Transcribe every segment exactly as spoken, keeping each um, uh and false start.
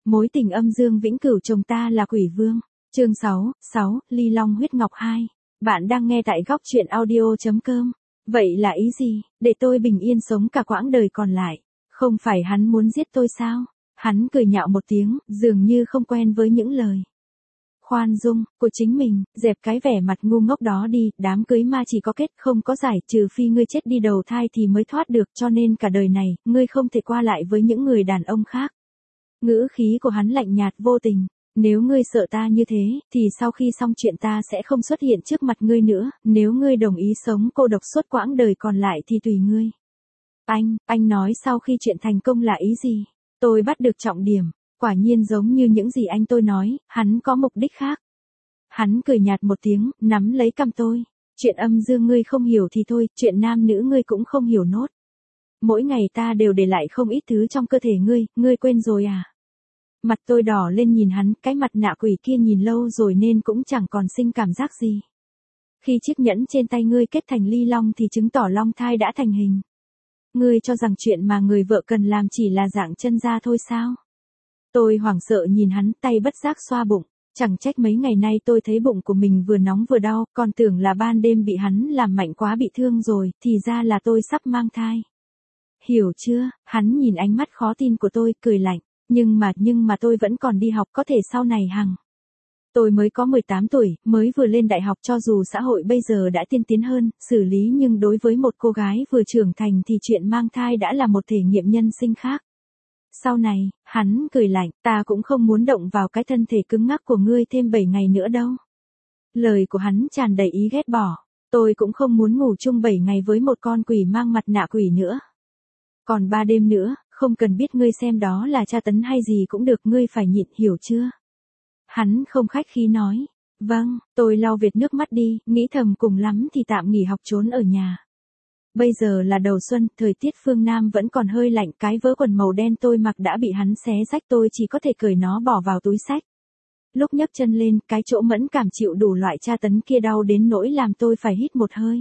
Mối tình âm dương vĩnh cửu chồng ta là quỷ vương. Chương sáu, sáu, Ly Long huyết ngọc hai. Bạn đang nghe tại góc truyện audio chấm com. Vậy là ý gì? Để tôi bình yên sống cả quãng đời còn lại. Không phải hắn muốn giết tôi sao? Hắn cười nhạo một tiếng, dường như không quen với những lời khoan dung của chính mình, dẹp cái vẻ mặt ngu ngốc đó đi, đám cưới ma chỉ có kết không có giải, trừ phi ngươi chết đi đầu thai thì mới thoát được, cho nên cả đời này, ngươi không thể qua lại với những người đàn ông khác. Ngữ khí của hắn lạnh nhạt vô tình, nếu ngươi sợ ta như thế, thì sau khi xong chuyện ta sẽ không xuất hiện trước mặt ngươi nữa, nếu ngươi đồng ý sống cô độc suốt quãng đời còn lại thì tùy ngươi. Anh, anh nói sau khi chuyện thành công là ý gì? Tôi bắt được trọng điểm. Quả nhiên giống như những gì anh tôi nói, hắn có mục đích khác. Hắn cười nhạt một tiếng, nắm lấy cằm tôi. Chuyện âm dương ngươi không hiểu thì thôi, chuyện nam nữ ngươi cũng không hiểu nốt. Mỗi ngày ta đều để lại không ít thứ trong cơ thể ngươi, ngươi quên rồi à? Mặt tôi đỏ lên nhìn hắn, cái mặt nạ quỷ kia nhìn lâu rồi nên cũng chẳng còn sinh cảm giác gì. Khi chiếc nhẫn trên tay ngươi kết thành ly long thì chứng tỏ long thai đã thành hình. Ngươi cho rằng chuyện mà người vợ cần làm chỉ là dạng chân ra thôi sao? Tôi hoảng sợ nhìn hắn, tay bất giác xoa bụng, chẳng trách mấy ngày nay tôi thấy bụng của mình vừa nóng vừa đau, còn tưởng là ban đêm bị hắn làm mạnh quá bị thương rồi, thì ra là tôi sắp mang thai. Hiểu chưa? Hắn nhìn ánh mắt khó tin của tôi, cười lạnh, nhưng mà, nhưng mà tôi vẫn còn đi học, có thể sau này hằng. Tôi mới có mười tám tuổi, mới vừa lên đại học, cho dù xã hội bây giờ đã tiên tiến hơn, xử lý, nhưng đối với một cô gái vừa trưởng thành thì chuyện mang thai đã là một thể nghiệm nhân sinh khác. Sau này, hắn cười lạnh, ta cũng không muốn động vào cái thân thể cứng ngắc của ngươi thêm bảy ngày nữa đâu. Lời của hắn tràn đầy ý ghét bỏ, tôi cũng không muốn ngủ chung bảy ngày với một con quỷ mang mặt nạ quỷ nữa. Còn ba đêm nữa, không cần biết ngươi xem đó là tra tấn hay gì cũng được, ngươi phải nhịn, hiểu chưa? Hắn không khách khí nói, vâng, tôi lau vệt nước mắt đi, nghĩ thầm cùng lắm thì tạm nghỉ học trốn ở nhà. Bây giờ là đầu xuân, thời tiết phương Nam vẫn còn hơi lạnh, cái vớ quần màu đen tôi mặc đã bị hắn xé rách, tôi chỉ có thể cởi nó bỏ vào túi xách. Lúc nhấc chân lên, cái chỗ mẫn cảm chịu đủ loại tra tấn kia đau đến nỗi làm tôi phải hít một hơi.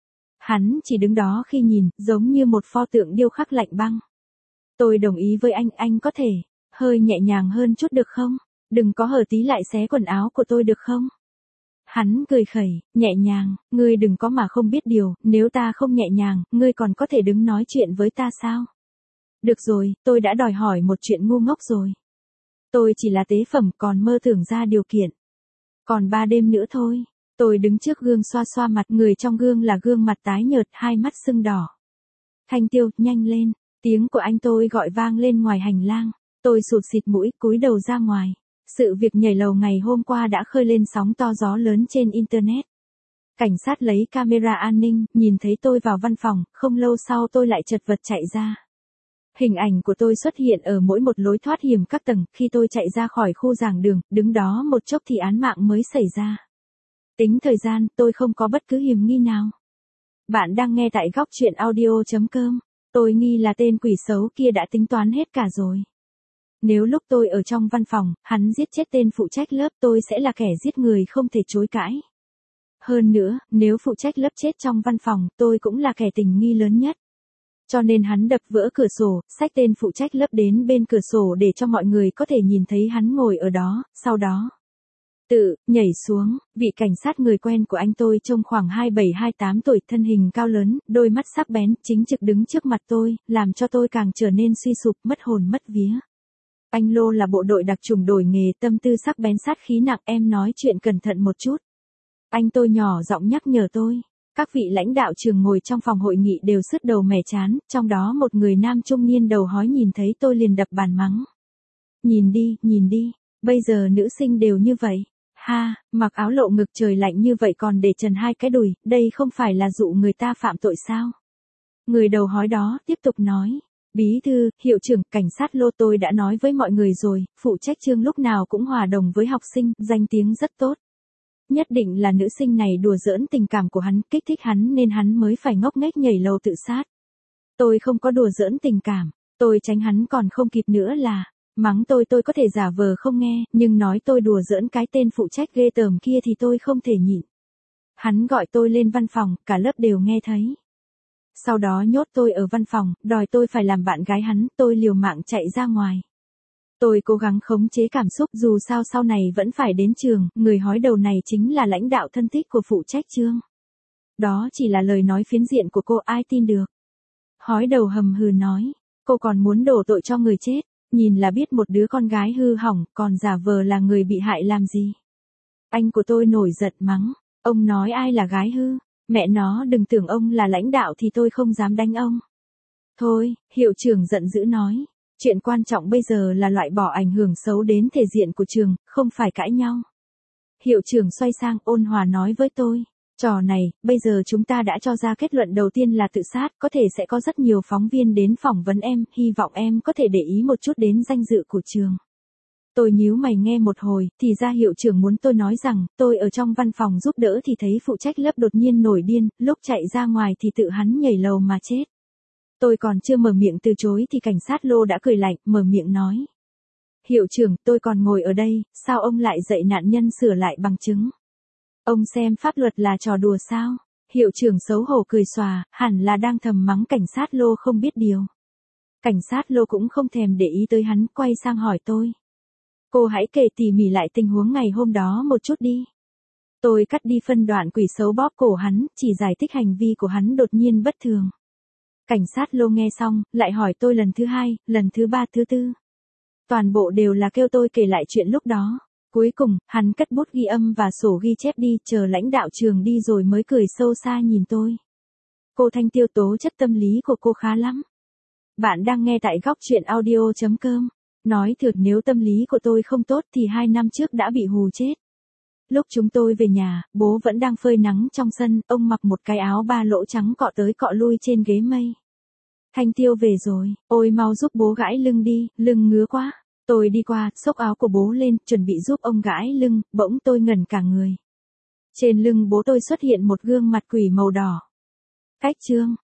Hắn chỉ đứng đó khi nhìn, giống như một pho tượng điêu khắc lạnh băng. Tôi đồng ý với anh, anh có thể hơi nhẹ nhàng hơn chút được không? Đừng có hở tí lại xé quần áo của tôi được không? Hắn cười khẩy, nhẹ nhàng, ngươi đừng có mà không biết điều, nếu ta không nhẹ nhàng, ngươi còn có thể đứng nói chuyện với ta sao? Được rồi, tôi đã đòi hỏi một chuyện ngu ngốc rồi. Tôi chỉ là tế phẩm, còn mơ tưởng ra điều kiện. Còn ba đêm nữa thôi. Tôi đứng trước gương xoa xoa mặt, người trong gương là gương mặt tái nhợt, hai mắt sưng đỏ. Thanh Tiêu, nhanh lên, tiếng của anh tôi gọi vang lên ngoài hành lang. Tôi sụt xịt mũi, cúi đầu ra ngoài. Sự việc nhảy lầu ngày hôm qua đã khơi lên sóng to gió lớn trên Internet. Cảnh sát lấy camera an ninh, nhìn thấy tôi vào văn phòng, không lâu sau tôi lại chật vật chạy ra. Hình ảnh của tôi xuất hiện ở mỗi một lối thoát hiểm các tầng, khi tôi chạy ra khỏi khu giảng đường, đứng đó một chốc thì án mạng mới xảy ra. Tính thời gian, tôi không có bất cứ hiểm nghi nào. Bạn đang nghe tại góc truyện audio chấm com. Tôi nghi là tên quỷ xấu kia đã tính toán hết cả rồi. Nếu lúc tôi ở trong văn phòng, hắn giết chết tên phụ trách lớp, tôi sẽ là kẻ giết người không thể chối cãi. Hơn nữa, nếu phụ trách lớp chết trong văn phòng, tôi cũng là kẻ tình nghi lớn nhất. Cho nên hắn đập vỡ cửa sổ, xách tên phụ trách lớp đến bên cửa sổ để cho mọi người có thể nhìn thấy hắn ngồi ở đó, sau đó tự nhảy xuống. Vị cảnh sát người quen của anh tôi trông khoảng hai mươi bảy hai mươi tám tuổi, thân hình cao lớn, đôi mắt sắc bén, chính trực đứng trước mặt tôi, làm cho tôi càng trở nên suy sụp, mất hồn mất vía. Anh Lô là bộ đội đặc chủng đổi nghề, tâm tư sắc bén, sát khí nặng, em nói chuyện cẩn thận một chút. Anh tôi nhỏ giọng nhắc nhở tôi. Các vị lãnh đạo trường ngồi trong phòng hội nghị đều sứt đầu mẻ chán, trong đó một người nam trung niên đầu hói nhìn thấy tôi liền đập bàn mắng. Nhìn đi, nhìn đi, bây giờ nữ sinh đều như vậy. Ha, mặc áo lộ ngực trời lạnh như vậy còn để trần hai cái đùi, đây không phải là dụ người ta phạm tội sao? Người đầu hói đó tiếp tục nói. Bí thư, hiệu trưởng, cảnh sát Lô, tôi đã nói với mọi người rồi, phụ trách chương lúc nào cũng hòa đồng với học sinh, danh tiếng rất tốt. Nhất định là nữ sinh này đùa giỡn tình cảm của hắn, kích thích hắn nên hắn mới phải ngốc nghếch nhảy lầu tự sát. Tôi không có đùa giỡn tình cảm, tôi tránh hắn còn không kịp nữa là, mắng tôi tôi có thể giả vờ không nghe, nhưng nói tôi đùa giỡn cái tên phụ trách ghê tởm kia thì tôi không thể nhịn. Hắn gọi tôi lên văn phòng, cả lớp đều nghe thấy. Sau đó nhốt tôi ở văn phòng, đòi tôi phải làm bạn gái hắn, tôi liều mạng chạy ra ngoài. Tôi cố gắng khống chế cảm xúc dù sao sau này vẫn phải đến trường, người hói đầu này chính là lãnh đạo thân thích của phụ trách chương. Đó chỉ là lời nói phiến diện của cô, ai tin được. Hói đầu hầm hừ nói, cô còn muốn đổ tội cho người chết, nhìn là biết một đứa con gái hư hỏng, còn giả vờ là người bị hại làm gì. Anh của tôi nổi giận mắng, ông nói ai là gái hư, mẹ nó đừng tưởng ông là lãnh đạo thì tôi không dám đánh ông. Thôi, hiệu trưởng giận dữ nói, chuyện quan trọng bây giờ là loại bỏ ảnh hưởng xấu đến thể diện của trường, không phải cãi nhau. Hiệu trưởng xoay sang ôn hòa nói với tôi, trò này, bây giờ chúng ta đã cho ra kết luận đầu tiên là tự sát, có thể sẽ có rất nhiều phóng viên đến phỏng vấn em, hy vọng em có thể để ý một chút đến danh dự của trường. Tôi nhíu mày nghe một hồi, thì ra hiệu trưởng muốn tôi nói rằng, tôi ở trong văn phòng giúp đỡ thì thấy phụ trách lớp đột nhiên nổi điên, lúc chạy ra ngoài thì tự hắn nhảy lầu mà chết. Tôi còn chưa mở miệng từ chối thì cảnh sát Lô đã cười lạnh, mở miệng nói. Hiệu trưởng, tôi còn ngồi ở đây, sao ông lại dạy nạn nhân sửa lại bằng chứng? Ông xem pháp luật là trò đùa sao? Hiệu trưởng xấu hổ cười xòa, hẳn là đang thầm mắng cảnh sát Lô không biết điều. Cảnh sát Lô cũng không thèm để ý tới hắn, quay sang hỏi tôi. Cô hãy kể tỉ mỉ lại tình huống ngày hôm đó một chút đi. Tôi cắt đi phân đoạn quỷ xấu bóp cổ hắn, chỉ giải thích hành vi của hắn đột nhiên bất thường. Cảnh sát Lô nghe xong, lại hỏi tôi lần thứ hai, lần thứ ba, thứ tư. Toàn bộ đều là kêu tôi kể lại chuyện lúc đó. Cuối cùng, hắn cất bút ghi âm và sổ ghi chép đi, chờ lãnh đạo trường đi rồi mới cười sâu xa nhìn tôi. Cô Thanh Tiêu, tố chất tâm lý của cô khá lắm. Bạn đang nghe tại góc truyện audio chấm com. Nói thực nếu tâm lý của tôi không tốt thì hai năm trước đã bị hù chết. Lúc chúng tôi về nhà, bố vẫn đang phơi nắng trong sân, ông mặc một cái áo ba lỗ trắng cọ tới cọ lui trên ghế mây. Thanh Tiêu về rồi, ôi mau giúp bố gãi lưng đi, lưng ngứa quá. Tôi đi qua, xốc áo của bố lên, chuẩn bị giúp ông gãi lưng, bỗng tôi ngẩn cả người. Trên lưng bố tôi xuất hiện một gương mặt quỷ màu đỏ. Cách chương.